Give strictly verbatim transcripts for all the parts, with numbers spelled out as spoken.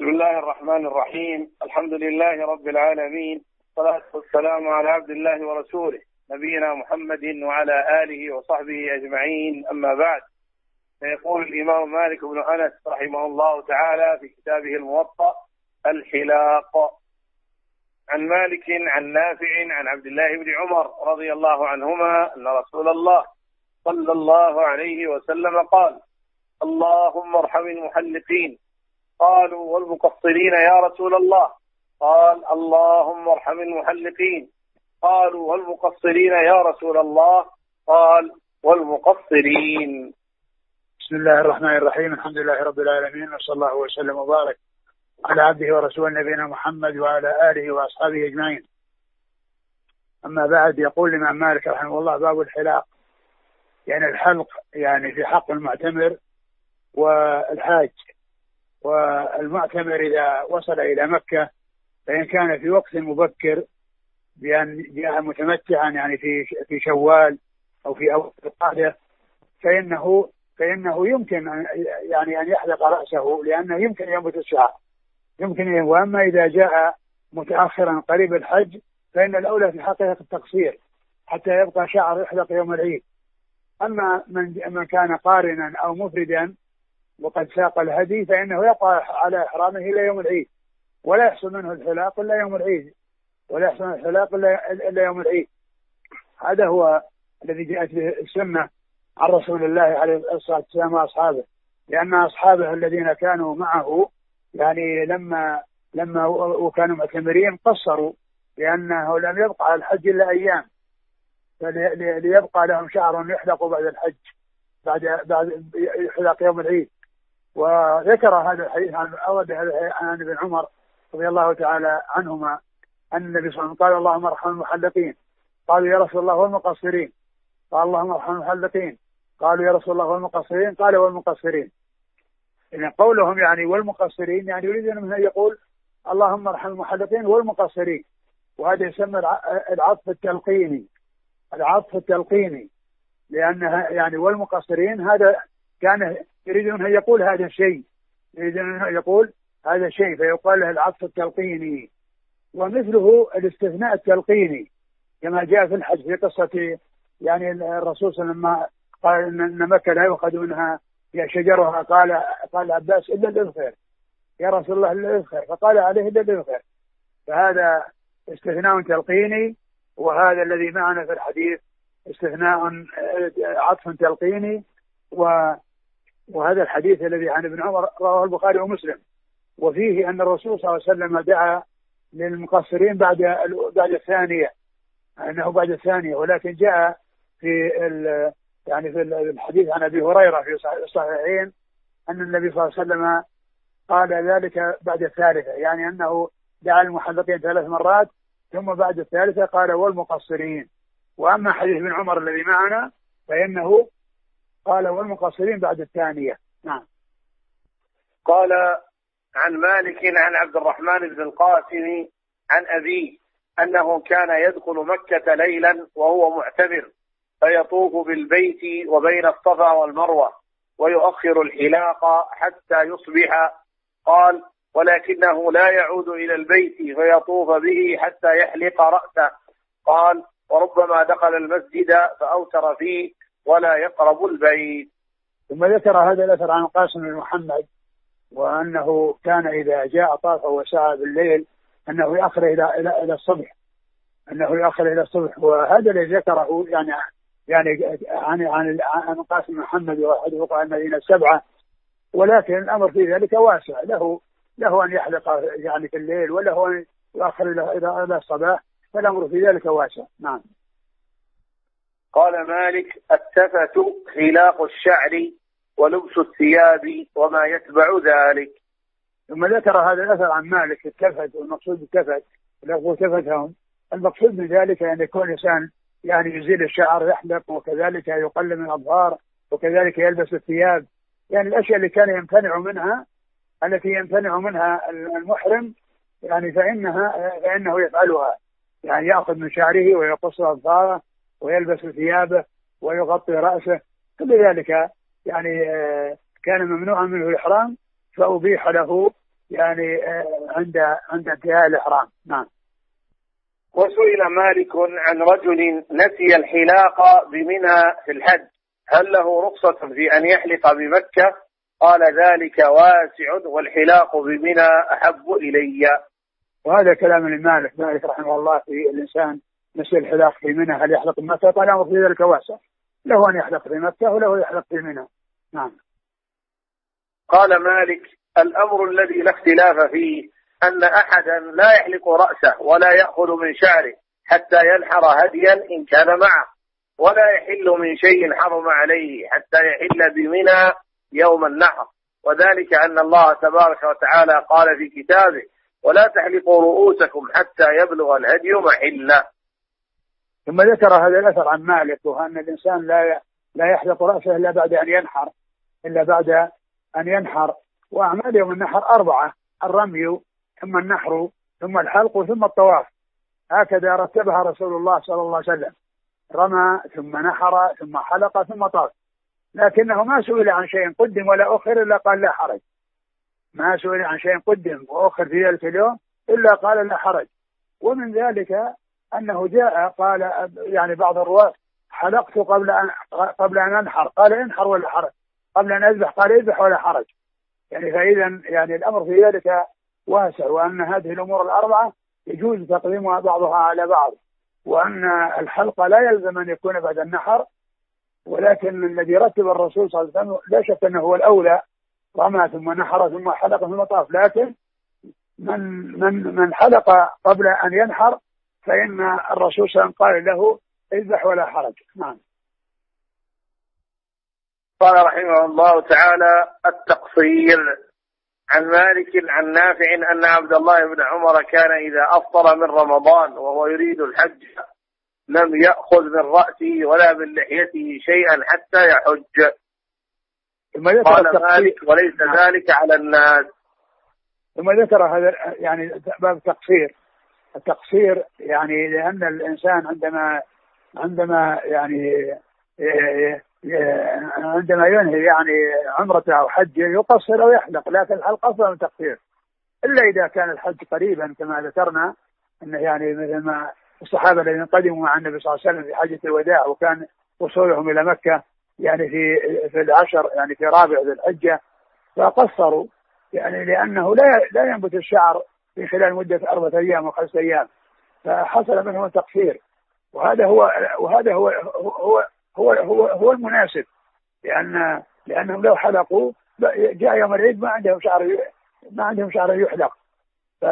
بسم الله الرحمن الرحيم. الحمد لله رب العالمين، والصلاة والسلام على عبد الله ورسوله نبينا محمد وعلى آله وصحبه أجمعين، أما بعد. فيقول الإمام مالك بن أنس رحمه الله تعالى في كتابه الموطأ الحلاق: عن مالك عن نافع عن عبد الله بن عمر رضي الله عنهما أن رسول الله صلى الله عليه وسلم قال: اللهم ارحم المحلقين. قالوا: والمقصرين يا رسول الله؟ قال: اللهم ارحم المحلقين. قالوا: والمقصرين يا رسول الله؟ قال: والمقصرين. بسم الله الرحمن الرحيم. الحمد لله رب العالمين، وصلى الله وسلم وبارك على عبده ورسوله نبينا محمد وعلى آله وأصحابه أجمعين. أما بعد، يقول الإمام مالك رحمه الله: باب الحلاق، يعني الحلق يعني في حق المعتمر والحاج. والمعتمر إذا وصل إلى مكة فإن كان في وقت مبكر بأن جاء متمتعا يعني في في شوال أو في أول القعدة فإنه فإنه يمكن أن يعني أن يحلق رأسه، لأنه يمكن ينبت الشعر يمكن. وأما إذا جاء متأخرا قريب الحج فإن الأولى في حقه التقصير حتى يبقى شعر يحلق يوم العيد. أما من من كان قارنا أو مفردا وقد ساق الهدي فإنه يقع على إحرامه إلى يوم العيد، ولا يحصل منه الحلاق إلا يوم العيد ولا يحصل منه الحلاق إلا يوم العيد. هذا هو الذي جاءت به السنة عن رسول الله عليه الصلاة والسلام وأصحابه، لأن أصحابه الذين كانوا معه يعني لما لما وكانوا معتمرين قصروا، لأنه لم يبقى على الحج إلا أيام، فليبقى لهم شعر يحلق بعد الحج بعد بعد يحلق يوم العيد. وذكر هذا الحديث عن أورد عن ابن عمر رضي الله تعالى عنهما أن النبي صلى الله عليه وسلم قال: اللهم ارحم المحلقين. قالوا: يا رسول الله والمقصرين؟ قال: اللهم ارحم المحلقين. قالوا: يا رسول الله والمقصرين؟ قال: والمقصرين. إن قولهم يعني والمقصرين يعني يريدون منه يقول اللهم ارحم المحلقين والمقصرين، وهذا يسمى العطف التلقيني العطف التلقيني لأنها يعني والمقصرين هذا كان يريدون أن يقول هذا الشيء يريدون أن يقول هذا الشيء فيقال له العطف التلقيني. ومثله الاستثناء التلقيني كما جاء في الحج في قصة يعني الرسول صلى الله عليه وسلم قال إن مكة لا يؤخذ منها شجرها، قال قال عباس: إلا الإذخر يا رسول الله، إلا الإذخر. فقال عليه: إلا الإذخر. فهذا استثناء تلقيني، وهذا الذي معنا في الحديث استثناء عطف تلقيني. وهذا الحديث الذي عن ابن عمر رواه البخاري ومسلم، وفيه أن الرسول صلى الله عليه وسلم دعا للمقصرين بعد بعد الثانية أنه بعد الثانية ولكن جاء في يعني في الحديث عن أبي هريرة في الصحيحين أن النبي صلى الله عليه وسلم قال ذلك بعد الثالثة، يعني أنه دعا المحلقين ثلاث مرات ثم بعد الثالثة قال: والمقصرين. وأما حديث ابن عمر الذي معنا فإنه قال: والمقصرين بعد الثانية. نعم. قال: عن مالك عن عبد الرحمن بن القاسم عن أبيه أنه كان يدخل مكة ليلا وهو معتمر فيطوف بالبيت وبين الصفا والمروة ويؤخر الحلاق حتى يصبح. قال: ولكنه لا يعود إلى البيت فيطوف به حتى يحلق رأسه. قال: وربما دخل المسجد فأوتر فيه ولا يقرب البيت. ثم ذكر هذا الأثر عن القاسم بن محمد وأنه كان إذا جاء طاف وسعى بالليل أنه يأخر إلى إلى إلى الصبح أنه يأخر إلى الصبح. وهذا الذي ذكره يعني يعني عن عن عن القاسم بن محمد وأحد فقهاء المدينة السبعة، ولكن الأمر في ذلك واسع، له له أن يحلق يعني في الليل وله أن يأخر إلى إلى إلى الصباح، فالأمر في ذلك واسع. نعم. قال مالك: التفت خلاق الشعر ولبس الثياب وما يتبع ذلك. ثم ذكر هذا الأثر عن مالك التفت، والمقصود بالتفت لو تفتهم المقصود من ذلك أن يكون إنسان يعني يزيل الشعر يحلق، وكذلك يقلم من الأظفار، وكذلك يلبس الثياب، يعني الأشياء اللي كان يمتنع منها التي يمتنع منها المحرم يعني فإنها فإنه يفعلها، يعني يأخذ من شعره ويقص أظفاره ويلبس ثيابه ويغطي رأسه، كل ذلك يعني كان ممنوعا منه الإحرام فأبيح له يعني عند عند انتهاء الإحرام. نعم. وسئل مالك عن رجل نسي الحلاق بمنى في الحج، هل له رخصة في أن يحلق بمكة؟ قال ذلك واسع والحلاق بمنى أحب إلي. وهذا كلام المالك مالك رحمه الله في الإنسان نسي الحلاق في منى هل يحلق بمكة؟ قال أمر في ذلك واسع، له أن يحلق في مكة وله يحلق في منى. نعم. قال مالك الأمر الذي لا اختلاف فيه أن أحدا لا يحلق رأسه ولا يأخذ من شعره حتى ينحر هديا إن كان معه، ولا يحل من شيء حرم عليه حتى يحل بمنى يوم النحر، وذلك أن الله تبارك وتعالى قال في كتابه ولا تحلقوا رؤوسكم حتى يبلغ الهدي محله. ثم ذكر هذا الأثر عن مالك وأن الإنسان لا لا يحلق رأسه إلا بعد أن ينحر إلا بعد أن ينحر وأعمال يوم النحر أربعة: الرمي ثم النحر ثم الحلق ثم الطواف، هكذا رتبها رسول الله صلى الله عليه وسلم: رمى ثم نحر ثم حلق ثم طاف. لكنه ما سئل عن شيء قدم ولا أخر إلا قال لا حرج، ما سئل عن شيء قدم وأخر في ذلك اليوم إلا قال لا حرج. ومن ذلك أنه جاء قال يعني بعض الرواة حلقت قبل أن قبل أن أنحر، قال انحر ولا حرج، قبل أن أذبح قال اذبح ولا حرج. يعني فإذا يعني الأمر في ذلك واسع، وأن هذه الأمور الأربعة يجوز تقديمها بعضها على بعض، وأن الحلق لا يلزم أن يكون بعد النحر، ولكن الذي رتب الرسول صلى الله عليه وسلم لا شك أنه هو الأولى: رمى ثم نحر ثم حلق ثم طاف. لكن من من من حلق قبل أن ينحر فإن الرسول صلى الله عليه وسلم قال له اذبح ولا حرج. نعم. قال رحمه الله تعالى التقصير. عن مالك عن نافع أن عبد الله بن عمر كان إذا أفطر من رمضان وهو يريد الحج لم يأخذ من رأسه ولا من لحيته شيئا حتى يحج. قال مالك وليس ذلك على الناس. ثم ذكر هذا يعني باب التقصير. التقصير يعني لأن الإنسان عندما عندما يعني عندما ينهي يعني عمرته أو حجه يقصر أو يحلق، لكن الحلق أفضل من التقصير، إلا إذا كان الحج قريبا كما ذكرنا أنه يعني مثل ما الصحابة الذين قدموا مع النبي صلى الله عليه وسلم في حجة الوداع وكان وصولهم إلى مكة يعني في في العشر يعني في رابع ذي الحجة فقصروا، يعني لأنه لا لا ينبت الشعر في خلال مدة أربعة أيام وخمسة أيام، فحصل منهم التقصير. وهذا هو وهذا هو هو هو هو, هو المناسب، لأن لأنهم لو حلقوا جاء يوم العيد ما عندهم شعر ما عندهم شعر يحلق. ف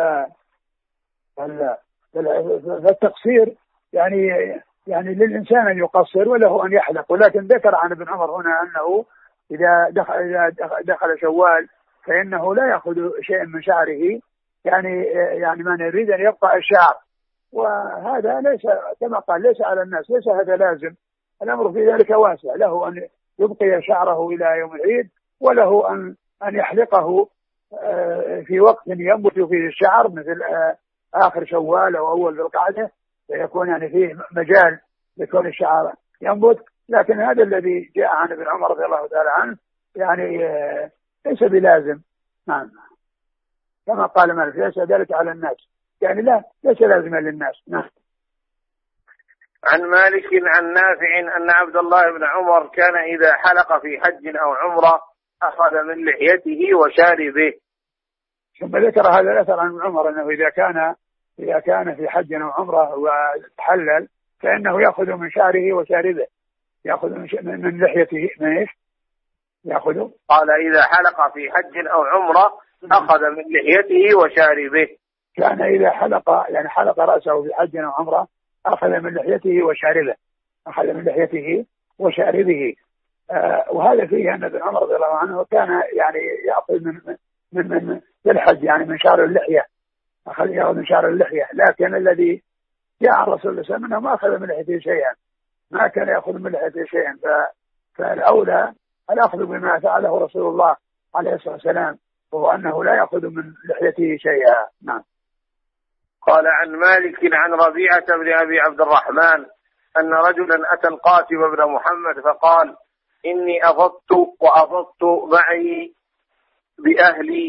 فالتقصير يعني يعني للإنسان أن يقصر وله أن يحلق. ولكن ذكر عن ابن عمر هنا أنه إذا دخل إذا دخل شوال فإنه لا يأخذ شيء من شعره، يعني يعني من يريد أن يبقى الشعر، وهذا ليس كما قال ليس على الناس، ليس هذا لازم. الأمر في ذلك واسع، له أن يبقي شعره إلى يوم العيد وله أن أن يحلقه في وقت ينبت فيه الشعر مثل آخر شوال أو أول ذي القعدة، فيكون يعني فيه مجال لكون الشعر ينبت. لكن هذا الذي جاء عن ابن عمر رضي الله تعالى عنه يعني ليس بلازم. نعم. كما قال مالك ليس ذلك على الناس، يعني لا ليس لازما للناس. نعم. عن مالك عن نافع أن عبد الله بن عمر كان إذا حلق في حج أو عمرة أخذ من لحيته وشاربه. ثم ذكر هذا الأثر عن ابن عمر أنه إذا كان إذا كان في حج أو عمرة وتحلل فإنه يأخذ من شعره وشاربه، يأخذ من لحيته من إيش؟ يأخذ قال إذا حلق في حج أو عمرة أخذ من لحيته وشاربه. كان إذا حلق يعني حلق رأسه في حج أو عمرة أخذ من لحيته وشاربه، أخذ من لحيته وشاربه. آه وهذا فيه أن ابن عمر رضي الله عنه كان يعني يأخذ من من من في الحج يعني من شعر اللحية، أخذ يأخذ من شعر اللحية. لكن الذي جاء عن رسول الله صلى الله عليه وسلم أنه ما أخذ من لحيته شيئا، ما كان يأخذ من لحيته شيئا، فالأولى الأخذ بما فعله رسول الله عليه الصلاة والسلام، وهو أنه لا يأخذ من لحيته شيئا. نعم. قال عن مالك عن ربيعة بن أبي عبد الرحمن أن رجلا أتى القاسم بن محمد فقال إني أفضت وأفضت معي بأهلي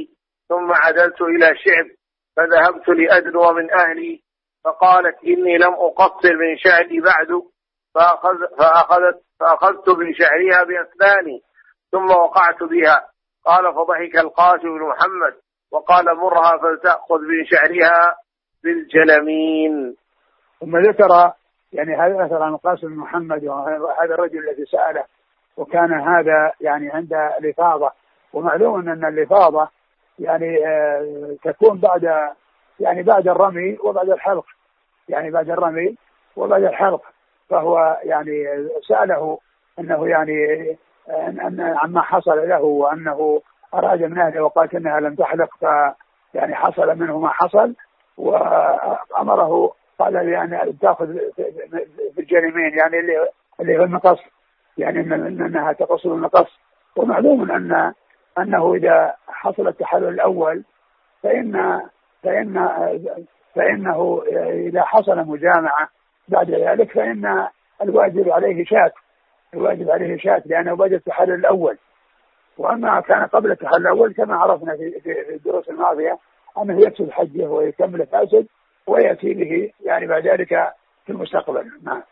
ثم عدلت إلى شعب فذهبت لأدنو من أهلي فقالت إني لم أقصر من شعري بعد فأخذ فأخذت فأخذت من شعرها بأسناني ثم وقعت بها. قال فضحك القاسم بن محمد وقال مرها فلتأخذ من شعرها بالجلمين. ثم ذكر يعني هذا أثر عن القاسم بن محمد وهذا الرجل الذي سأله، وكان هذا يعني عند الإفاضة، ومعلوم أن الإفاضة يعني آه تكون بعد يعني بعد الرمي وبعد الحلق، يعني بعد الرمي وبعد الحلق. فهو يعني سأله أنه يعني أن عما حصل له وأنه أراد من أهله وقالت أنها لم تحلق، فيعني حصل منه ما حصل، وأمره قال يعني تأخذ في الجريمين يعني اللي اللي هو النقص، يعني أنها تقص النقص. ومعلوم أن أنه إذا حصل التحلل الأول فإن فإن فإنه إذا حصل مجامعة بعد ذلك فإن الواجب عليه شاة، الواجب عليه شاة لأنه بعد التحلل الأول. وأما كان قبل التحلل الأول كما عرفنا في في الدروس الماضية أنه يفسد حجه ويكمل فاسد ويأتي به يعني بعد ذلك في المستقبل. نعم.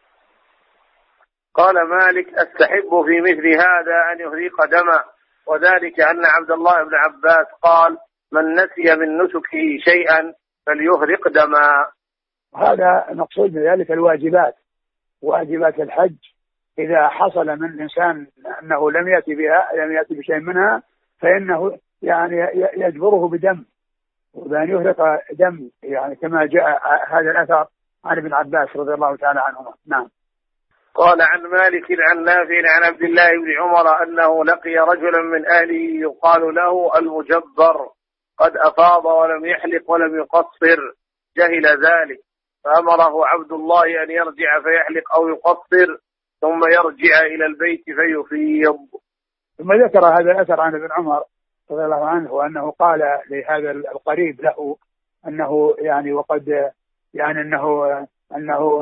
قال مالك استحب في مثل هذا أن يهريق دما، وذلك أن عبد الله بن عباس قال من نسي من نسكه شيئا فليهرق دما. هذا مقصود من ذلك الواجبات، واجبات الحج إذا حصل من الإنسان أنه لم يأتي بها لم يأتي بشيء منها فإنه يعني يجبره بدم، وبأن يهرق دم يعني كما جاء هذا الأثر عن ابن عباس رضي الله تعالى عنهما. نعم. قال عن مالك عن نافع عن عبد الله بن عمر أنه لقي رجلا من أهله يقال له المجبر قد أفاض ولم يحلق ولم يقصر، جهل ذلك فأمره عبد الله أن يرجع فيحلق أو يقصر ثم يرجع إلى البيت فيفيض. ثم ذكر هذا الأثر عن ابن عمر رضي الله عنه وأنه قال لهذا القريب له أنه يعني وقد يعني أنه أنه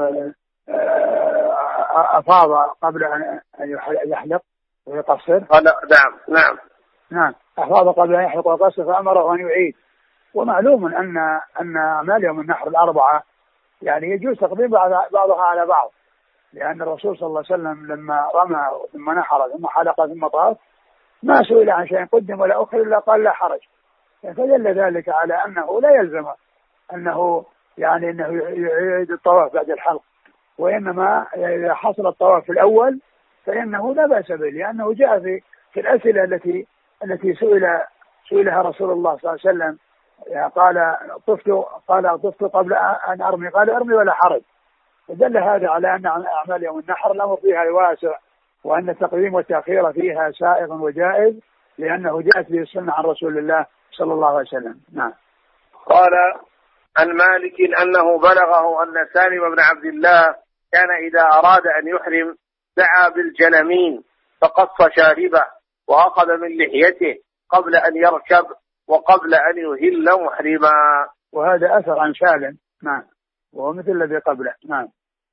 أفاض قبل أن يحلق ويقصر. نعم نعم نعم أفاض قبل أن يحلق ويقصر فأمره أن يعيد. ومعلوم أن أن أعمال يوم النحر الأربعة يعني يجوز تقديم بعضها على بعض، لأن الرسول صلى الله عليه وسلم لما رمى ثم نحر ثم حلق ثم طاف ما سئل عن شيء قدم ولا أخر إلا قال لا حرج، فدل ذلك على أنه لا يلزم أنه يعني أنه يعيد الطواف بعد الحلق، وإنما إذا حصل الطواف في الأول فإنه لا بأس به، لأنه جاء في في الأسئلة التي التي سئل سئلها رسول الله صلى الله عليه وسلم قال طفت قال طفت قبل أن أرمي قال أرمي ولا حرج. فدل هذا على أن أعمال يوم النحر الأمر فيها واسع، وأن التقديم والتأخير فيها سائغ وجائز، لأنه جاءت به السنة عن رسول الله صلى الله عليه وسلم. نعم. قال عن مالك أنه بلغه أن سالم بن عبد الله كان إذا أراد أن يحرم دعا بالجلمين فقص شاربه وأخذ من لحيته قبل أن يركب وقبل أن يهل محرما. وهذا أثر عن سالم. نعم. وهو مثل الذي قبله. نعم.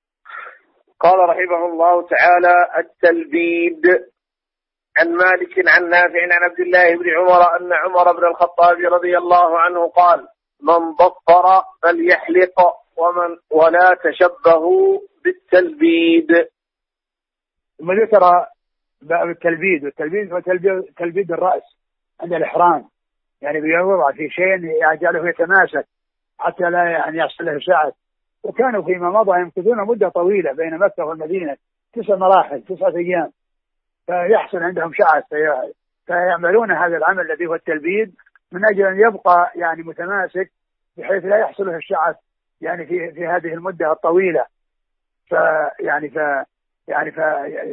قال رحمه الله تعالى التلبيد. عن مالك عن نافع عن عبد الله بن عمر أن عمر بن الخطاب رضي الله عنه قال من ضفر فليحلق ومن ولا تشبهوا بالتلبيد. ثم ذكر باب التلبيد، والتلبيد هو تلبيد الرأس عند الإحرام، يعني بيوضع في شيء يجعله يتماسك حتى لا يعني يحصل له شعث. وكانوا فيما مضى يمكثون مدة طويلة بين مكة والمدينة تسع مراحل تسعة أيام، فيحصل عندهم شعث فيعملون هذا العمل الذي هو التلبيد من أجل أن يبقى يعني متماسك بحيث لا يحصل له الشعث يعني في في هذه المدة الطويلة. فيعني ف يعني ف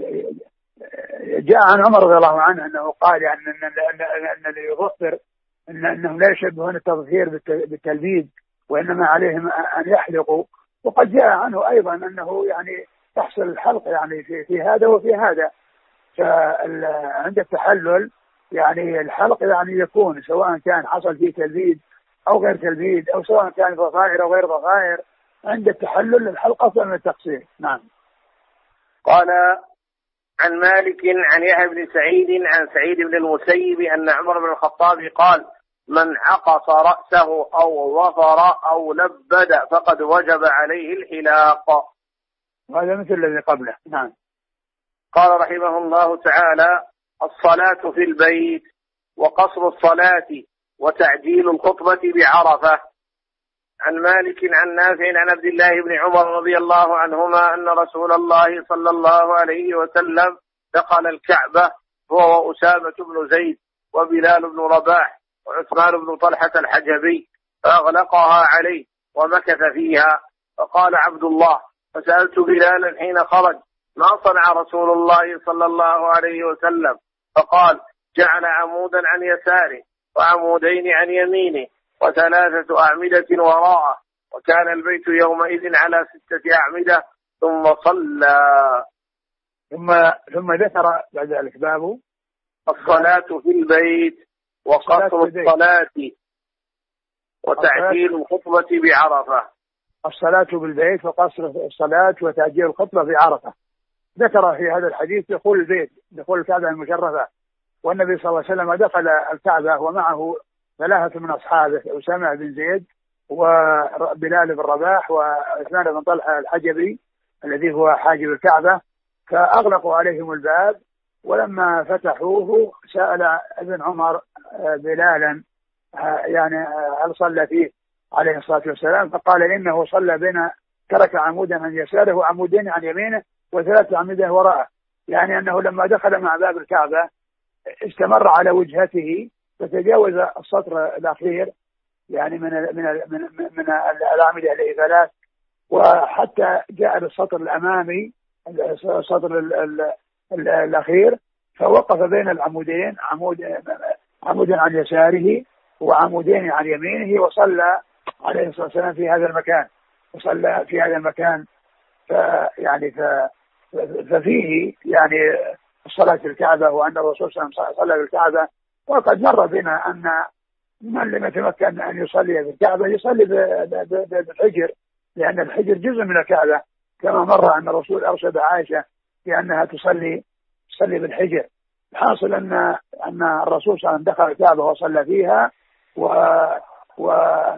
جاء عن عمر رضي الله عنه أنه قال يعني أن أن أن اللي يظفر إن أنهم لا يشبهون التظهير بالتلبيد، وإنما عليهم أن يحلقوا. وقد جاء عنه أيضا أنه يعني تحصل الحلق يعني في في هذا وفي هذا. فعند التحلل يعني الحلق يعني يكون سواء كان حصل فيه تلبيد أو غير تلبيد، أو سواء كان ضفائر أو غير ضفائر، عند التحلل الحلق أفضل من التقصير. نعم. قال عن مالك عن يحيى بن سعيد عن سعيد بن المسيب أن عمر بن الخطاب قال من عقص رأسه أو ظفر أو لبد فقد وجب عليه الحلاق. وهذا مثل الذي قبله. نعم. قال رحمه الله تعالى: الصلاة في البيت وقصر الصلاة وتعجيل الخطبة بعرفة. عن مالك عن نافع عن عبد الله بن عمر رضي الله عنهما أن رسول الله صلى الله عليه وسلم دخل الكعبة هو وأسامة بن زيد وبلال بن رباح وعثمان بن طلحة الحجبي فأغلقها عليه ومكث فيها. فقال عبد الله: فسألت بلالا حين خرج: ما صنع رسول الله صلى الله عليه وسلم؟ فقال: جعل عمودا عن يساره وعمودين عن يمينه وثلاثة أعمدة وراءه، وكان البيت يومئذ على ستة أعمدة، ثم صلى. ثم ثم ذكر بعد ذلك باب الصلاة في البيت وقصر الصلاة وتعجيل الخطبة بعرفة. الصلاة بالبيت وقصر الصلاة وتعجيل الخطبة بعرفة. ذكر في هذا الحديث دخول البيت، دخول الكعبة المشرفة، والنبي صلى الله عليه وسلم دخل الكعبة ومعه ثلاثة من أصحابه: أسامة بن زيد وبلال بن رباح وعثمان بن طلحة الحجبي الذي هو حاجب الكعبة، فأغلقوا عليهم الباب. ولما فتحوه سأل ابن عمر بلالا يعني هل صلى فيه عليه الصلاة والسلام؟ فقال: إنه صلى بين ترك عمودا عن يساره وعمودين عن يمينه وثلاثة أعمدة وراءه، يعني أنه لما دخل مع باب الكعبة استمر على وجهته فتجاوز السطر الأخير يعني من من من, من الأعمدة التي ثلاث، وحتى جاء للسطر الأمامي السطر الأخير، فوقف بين العمودين، عمود عمود عن يساره وعمودين عن يمينه، وصلى عليه الصلاة والسلام في هذا المكان، وصلى في هذا المكان. فيعني ففيه يعني الصلاة في الكعبة، وأن الرسول صلى الله عليه وسلم صلى في الكعبة. وقد مر بنا أن من لم يتمكن أن يصلي في الكعبة يصلي بالحجر، لأن الحجر جزء من الكعبة، كما مر أن الرسول أرشد عائشة بأنها تصلي تصلي بالحجر. الحاصل أن أن الرسول صلى الله عليه وسلم دخل الكعبة وصلى فيها، و و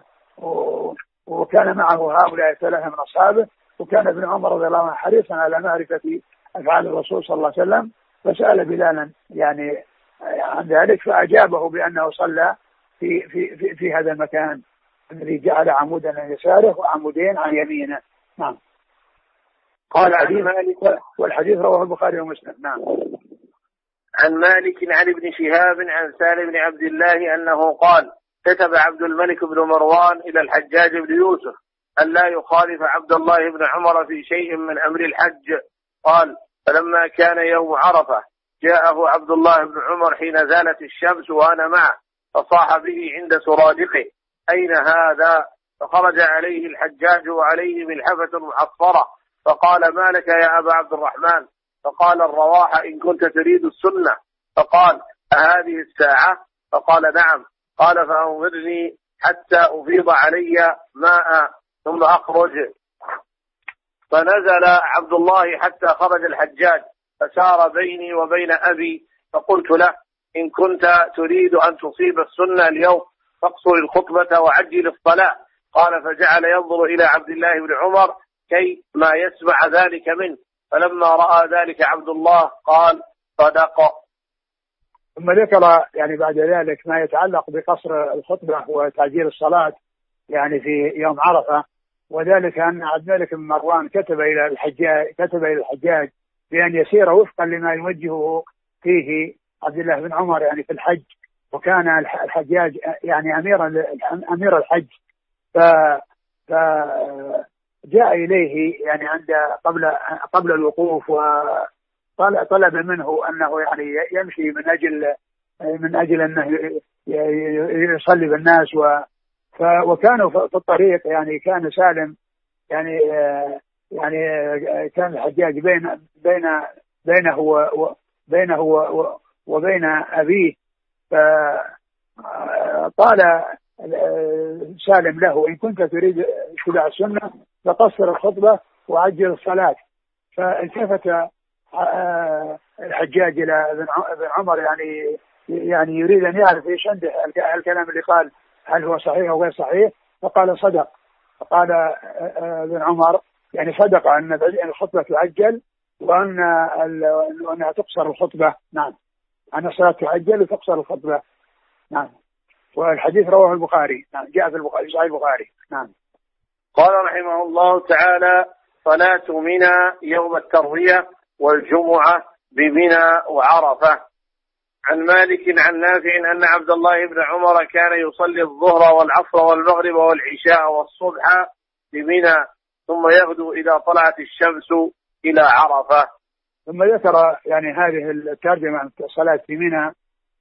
وكان معه هؤلاء الثلاثة من أصحابه، وكان ابن عمر رضي الله عنه حريصا على معرفة أفعال الرسول صلى الله عليه وسلم، فسأل بلالا يعني عن ذلك، فأجابه بأنه صلى في في في, في هذا المكان الذي جعل عمودا عن يساره وعمودين عن يمينه. نعم. قال عن مالك، والحديث رواه البخاري ومسلم. نعم. عن مالك عن ابن شهاب عن سالم بن عبد الله أنه قال: كتب عبد الملك بن مروان إلى الحجاج بن يوسف أن لا يخالف عبد الله بن عمر في شيء من أمر الحج. قال: فلما كان يوم عرفة جاءه عبد الله بن عمر حين زالت الشمس وأنا معه، فصاح به عند سرادقه: أين هذا؟ فخرج عليه الحجاج وعليه ملحفة محصرة، فقال: ما لك يا أبا عبد الرحمن؟ فقال: الرواح إن كنت تريد السنة. فقال: أهذه الساعة؟ فقال: نعم. قال: فأنظرني حتى أفيض علي ماء ثم أخرج. فنزل عبد الله حتى خرج الحجاج، فسار بيني وبين أبي، فقلت له: إن كنت تريد أن تصيب السنة اليوم فاقصر الخطبة وعجل الصلاة. قال: فجعل ينظر إلى عبد الله بن عمر كي ما يسمع ذلك منه، فلما رأى ذلك عبد الله قال: صدق. ثم ذكر يعني بعد ذلك ما يتعلق بقصر الخطبة وتعجيل الصلاة يعني في يوم عرفة، وذلك أن عبد الملك بن مروان كتب إلى الحجاج كتب إلى الحجاج بأن يسير وفقا لما يوجهه فيه عبد الله بن عمر يعني في الحج، وكان الحجاج يعني أمير أمير الحج، ف فجاء إليه يعني عند قبل قبل الوقوف، وطلب منه أنه يعني يمشي من أجل من أجل أنه يصلي بالناس، و وكانوا في الطريق يعني كان سالم يعني يعني كان الحجاج بين بين بينه وبينه وبين أبيه، فقال سالم له: إن كنت تريد اتباع السنة فقصر الخطبة وعجل الصلاة. فالتفت الحجاج إلى ابن عمر يعني يعني يريد أن يعرف إيش عنده الكلام اللي قال هل هو صحيح أو غير صحيح، فقال صدق. فقال ابن عمر يعني صدق أن الخطبة تعجل وأن وأنها تقصر الخطبة. نعم، أن الصلاة تعجل وتقصر الخطبة. نعم، والحديث رواه البخاري. نعم، جاء في البخاري صحيح البخاري. نعم. قال رحمه الله تعالى: صلاة منى يوم التروية والجمعة بمنى وعرفة. عن مالك عن نافع أن عبد الله بن عمر كان يصلي الظهر والعصر والمغرب والعشاء والصبح بمنى ثم يغدو إذا طلعت الشمس إلى عرفة. ثم ذكر يعني هذه الترجمة عن الصلاة في منى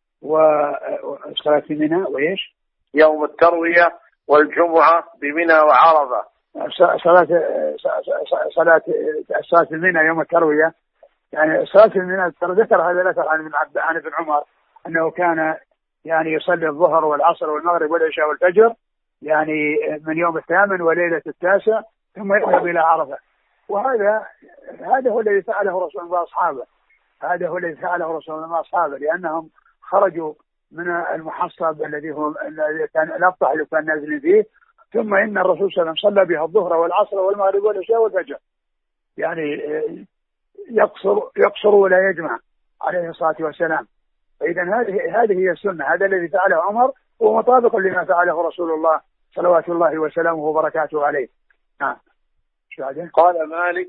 والصلاة في منى وإيش؟ يوم التروية والجمعة بمنى وعرفة. صلاة صلاة الصلاة في منى يوم التروية يعني صلاة في منى ذكر هذا ذكر عن ابن عن ابن عمر أنه كان يعني يصلي الظهر والعصر والمغرب والعشاء والفجر يعني من يوم الثامن وليلة التاسع ثم يذهب إلى عرفة. وهذا هذا هو الذي فعله رسول الله وأصحابه هذا هو الذي فعله رسول الله وأصحابه لأنهم خرجوا من المحصب الذي هو الذي كان الأبطح اللي كان نازل فيه، ثم إن الرسول صلى الله عليه وسلم صلى بها الظهر والعصر والمغرب والعشاء والفجر يعني يقصر يقصر ولا يجمع عليه الصلاة والسلام. فإذا هذه هذه هي السنة، هذا الذي فعله عمر ومطابق لما فعله رسول الله صلوات الله وسلامه وبركاته عليه. نعم. قال مالك: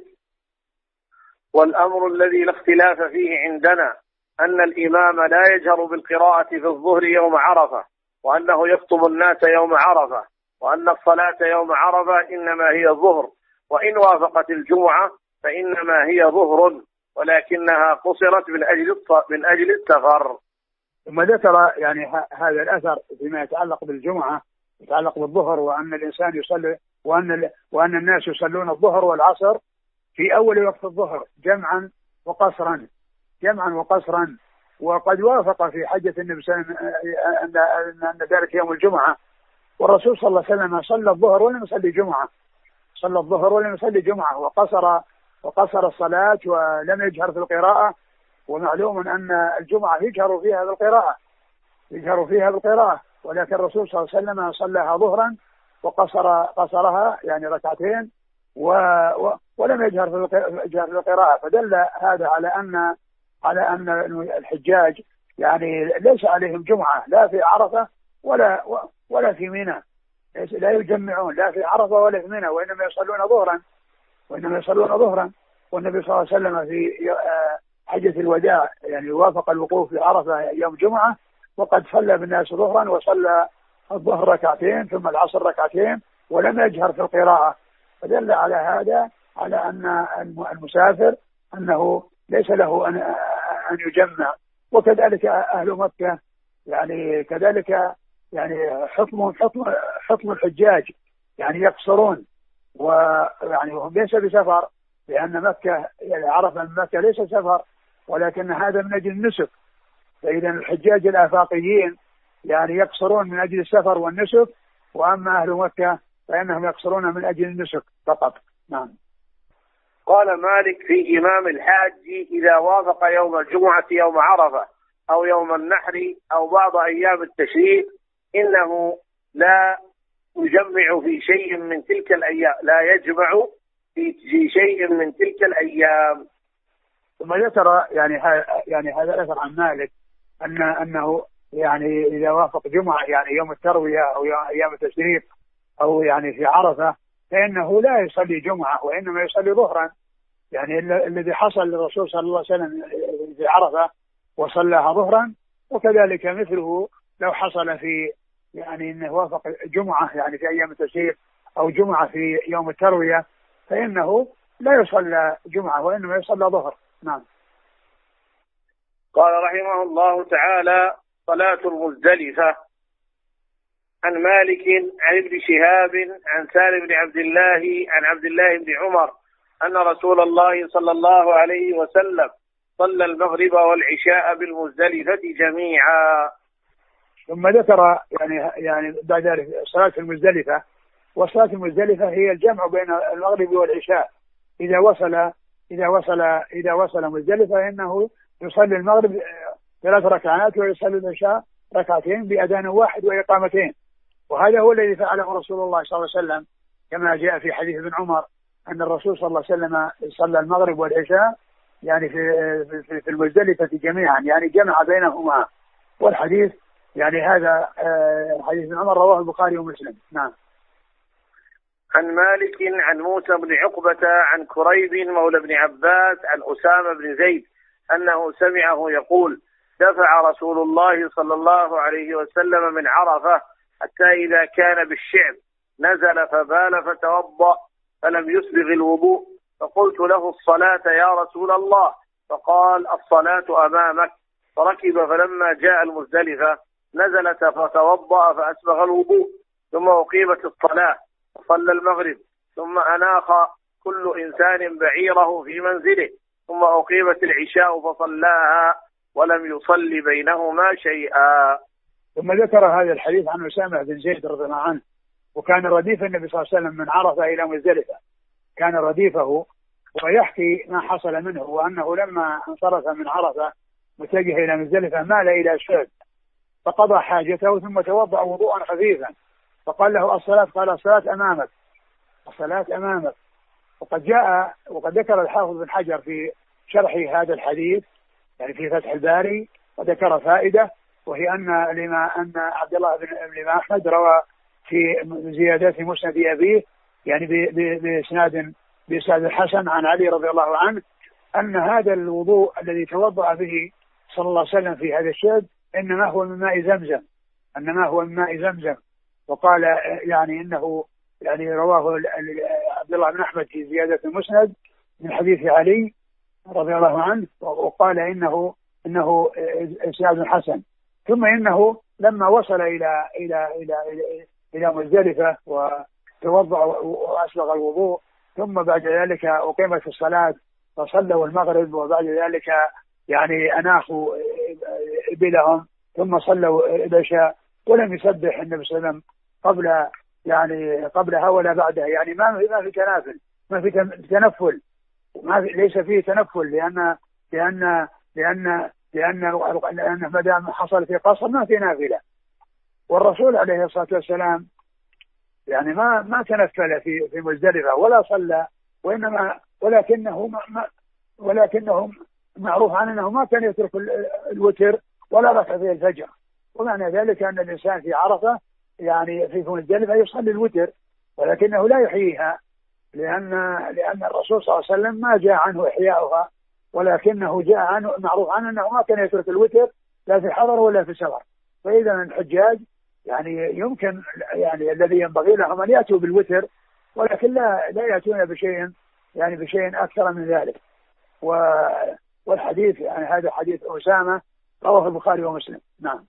والأمر الذي لا اختلاف فيه عندنا أن الإمام لا يجهر بالقراءة في الظهر يوم عرفة، وأنه يخطب الناس يوم عرفة، وأن الصلاة يوم عرفة إنما هي الظهر، وإن وافقت الجمعة فإنما هي ظهر ولكنها قصرت من أجل من أجل السفر. ثم ذكر يعني هذا الأثر فيما يتعلق بالجمعة يتعلق بالظهر، وأن الإنسان يصلي وأن وأن الناس يصلون الظهر والعصر في أول وقت الظهر جمعا وقصرا جمعا وقصرا وقد وافق في حجة النبي صلى الله عليه وسلم أن ذلك يوم الجمعة، والرسول صلى الله عليه وسلم صلى الظهر ولم يصلي جمعة صلى الظهر ولم يصلي جمعة وقصر وقصر الصلاة ولم يجهر في القراءة. ومعلوم أن الجمعة يجهر فيها بالقراءة يجهر فيها بالقراءة ولكن الرسول صلى الله عليه وسلم صلىها ظهرا وقصر قصرها يعني ركعتين و و ولم يجهر في القراءة. فدل هذا على أن على أن الحجاج يعني ليس عليهم جمعة لا في عرفة ولا ولا في منى، لا يجمعون لا في عرفة ولا في منى، وإنما يصلون ظهرا وإنما يصلون ظهرا والنبي صلى الله عليه وسلم في حجة الوداع يعني وافق الوقوف في عرفة يوم جمعة وقد صلى بالناس ظهرا وصلى الظهر ركعتين ثم العصر ركعتين ولم يجهر في القراءة. فدل على هذا على أن المسافر أنه ليس له أن أن يجمع. وكذلك أهل مكة يعني كذلك يعني حكم حكم حكم الحجاج يعني يقصرون ويعني هم ليس بسفر، لأن مكة يعني عرفة من مكة ليس سفر ولكن هذا من أجل النسك. فإذا الحجاج الآفاقيين يعني يقصرون من أجل السفر والنسك، وأما أهل مكة فإنهم يقصرون من أجل النسك فقط. نعم. قال مالك: في إمام الحاج إذا وافق يوم الجمعة يوم عرفة أو يوم النحر أو بعض أيام التشريق إنه لا يجمع في شيء من تلك الأيام لا يجمع في شيء من تلك الأيام. ثم ذكر يعني يعني هذا الأثر عن مالك أن أنه يعني إذا وافق جمعة يعني يوم التروية أو أيام التشريق أو يعني في عرفة فإنه لا يصلي جمعة وإنما يصلي ظهرا، يعني الذي حصل للرسول صلى الله عليه وسلم في عرفة وصلىها ظهرا، وكذلك مثله لو حصل في يعني إنه وافق جمعة يعني في أيام التشريق أو جمعة في يوم التروية فإنه لا يصلى جمعة وإنما يصلى ظهر. نعم. قال رحمه الله تعالى: صلاة المزدلفة. عن مالك عن ابن شهاب عن سالم بن عبد الله عن عبد الله بن عمر أن رسول الله صلى الله عليه وسلم صلى المغرب والعشاء بالمزدلفة جميعا. ثم ذكر يعني يعني بعد ذلك صلاة المزدلفة، وصلاة المزدلفة هي الجمع بين المغرب والعشاء. إذا وصل إذا وصل إذا وصل مزدلفة إنه يصلي المغرب ثلاث ركعات ويصلي العشاء ركعتين بأذان واحد وإقامتين. وهذا هو الذي فعله رسول الله صلى الله عليه وسلم كما جاء في حديث ابن عمر أن الرسول صلى الله عليه وسلم صلى المغرب والعشاء يعني في في, في المزدلفة جميعا، يعني جمع بينهما. والحديث يعني هذا حديث ابن عمر رواه البخاري ومسلم. نعم. عن مالك عن موسى بن عقبة عن كريب مولى بن عباس عن أسامة بن زيد أنه سمعه يقول: دفع رسول الله صلى الله عليه وسلم من عرفة حتى إذا كان بالشعب نزل فبال فتوضأ فلم يسبغ الوضوء، فقلت له: الصلاة يا رسول الله؟ فقال: الصلاة أمامك. فركب فلما جاء المزدلفة نزلت فتوضأ فأسبغ الوضوء، ثم أقيمت الصلاة فصلى المغرب، ثم أناخ كل إنسان بعيره في منزله، ثم أقيمت العشاء فصلاها ولم يصلي بينهما شيئا. ثم ذكر هذا الحديث عن أسامة بن زيد رضي الله عنه، وكان رديف النبي صلى الله عليه وسلم من عرفة إلى مزدلفة، كان رديفه، ويحكي ما حصل منه، وأنه لما انصرف من عرفة متجه إلى مزدلفة مال إلى الشعب فقضى حاجته ثم توضأ وضوءا خفيفا، فقال له: الصلاة؟ قال: الصلاة أمامك، الصلاة أمامك. وقد جاء وقد ذكر الحافظ بن حجر في شرح هذا الحديث يعني في فتح الباري وذكر فائدة، وهي أن لما أن عبد الله بن الإمام أحمد روى في زيادات مسند أبيه يعني بإسناد بإسناد الحسن عن علي رضي الله عنه أن هذا الوضوء الذي توضأ به صلى الله عليه وسلم في هذا الشعب إنما هو من ماء زمزم، إنما هو من ماء زمزم. وقال يعني إنه يعني رواه عبد الله بن أحمد في زيادة المسند من حديث علي رضي الله عنه، وقال إنه إنه إسناد حسن. ثم إنه لما وصل إلى إلى إلى إلى, إلى مزدلفة وتوضأ وأسبغ الوضوء، ثم بعد ذلك أقيمت الصلاة فصلوا المغرب، وبعد ذلك يعني أناخوا إبلهم ثم صلوا العشاء، ولم يسبح النبي صلى الله عليه وسلم قبل يعني قبلها ولا بعدها، يعني ما ما في تنافل، ما في تنفل، ما في ليس فيه تنفل، لأن لأن لأن لأن لأن ما دام حصل في قصر ما في نافلة. والرسول عليه الصلاة والسلام يعني ما ما تنفل في في مزدلفة ولا صلى، وإنما ولكنه ما ولكنه معروف عنه أنه ما كان يترك الوتر ولا ركعتي الفجر، ومعنى ذلك أن الإنسان في عرفة يعني في مزدلفة يصلي الوتر ولكنه لا يحييها، لأن لأن الرسول صلى الله عليه وسلم ما جاء عنه إحياؤها، ولكنه جاء عنه معروف عنه أنه ما كان يترك الوتر لا في حضر ولا في سفر. فإذا الحجاج يعني يمكن يعني الذي ينبغي لهم أن يأتوا بالوتر، ولكن لا لا يأتون بشيء يعني بشيء أكثر من ذلك. والحديث يعني هذا حديث أسامة رواه البخاري ومسلم. نعم.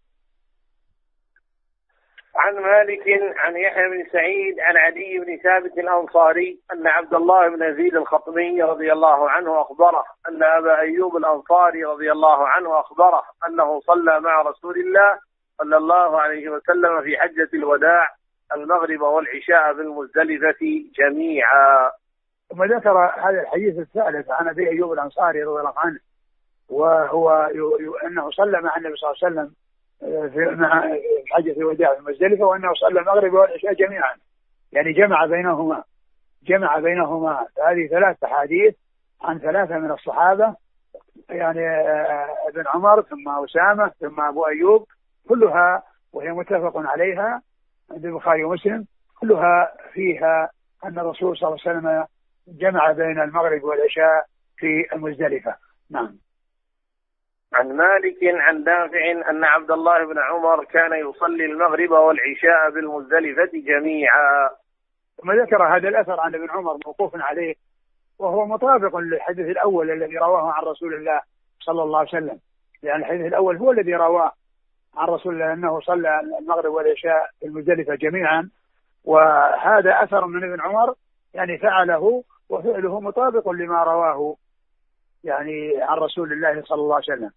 عن مالك عن يحيى بن سعيد عن عدي بن ثابت الأنصاري أن عبد الله بن يزيد الخطمي رضي الله عنه أخبره أن أبا أيوب الأنصاري رضي الله عنه أخبره أنه صلى مع رسول الله صلى الله عليه وسلم في حجة الوداع المغرب والعشاء بالمزدلفة جميعا. ثم ذكر هذا الحديث الثالث عن أبي أيوب الأنصاري رضي الله عنه، وهو أنه صلى مع النبي صلى الله عليه وسلم في مع حجة الوداع في المزدلفة، وأنه صلى المغرب والعشاء جميعا، يعني جمع بينهما جمع بينهما هذه ثلاث أحاديث عن ثلاثة من الصحابة، يعني ابن عمر ثم أسامة ثم أبو أيوب، كلها وهي متفق عليها عند البخاري ومسلم، كلها فيها أن الرسول صلى الله عليه وسلم جمع بين المغرب والعشاء في المزدلفة. نعم. عن مالك عن نافع أن عبد الله بن عمر كان يصلي المغرب والعشاء بالمزدلفة جميعا. ثم ذكر هذا الأثر عن ابن عمر موقوف عليه، وهو مطابق للحديث الأول الذي رواه عن رسول الله صلى الله عليه وسلم، لأن الحديث الأول هو الذي رواه عن رسول الله أنه صلى المغرب والعشاء في المزدلفة جميعا، وهذا أثر من ابن عمر يعني فعله، وفعله مطابق لما رواه يعني عن رسول الله صلى الله عليه وسلم.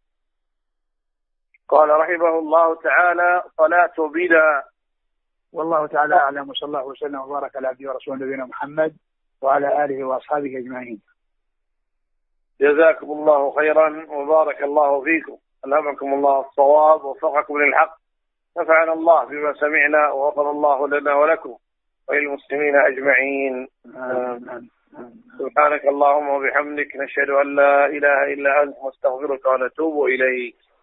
قال رحمه الله تعالى: صلاة بلا. والله تعالى أعلم، وصلى الله وسلم وبارك على عبده ورسوله نبينا محمد وعلى آله وأصحابه أجمعين. جزاكم الله خيرا وبارك الله فيكم. ألهمكم الله الصواب ووفقكم للحق. نفعنا الله بما سمعنا وغفر الله لنا ولكم وللمسلمين أجمعين. آمين. سبحانك اللهم وبحمدك، نشهد أن لا إله إلا أنت، نستغفرك ونتوب إليك.